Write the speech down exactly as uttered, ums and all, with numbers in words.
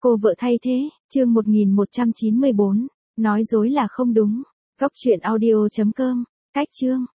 Cô vợ thay thế, chương một nghìn một trăm chín mươi bốn, nói dối là không đúng. Góc truyện audio chấm com, cách chương.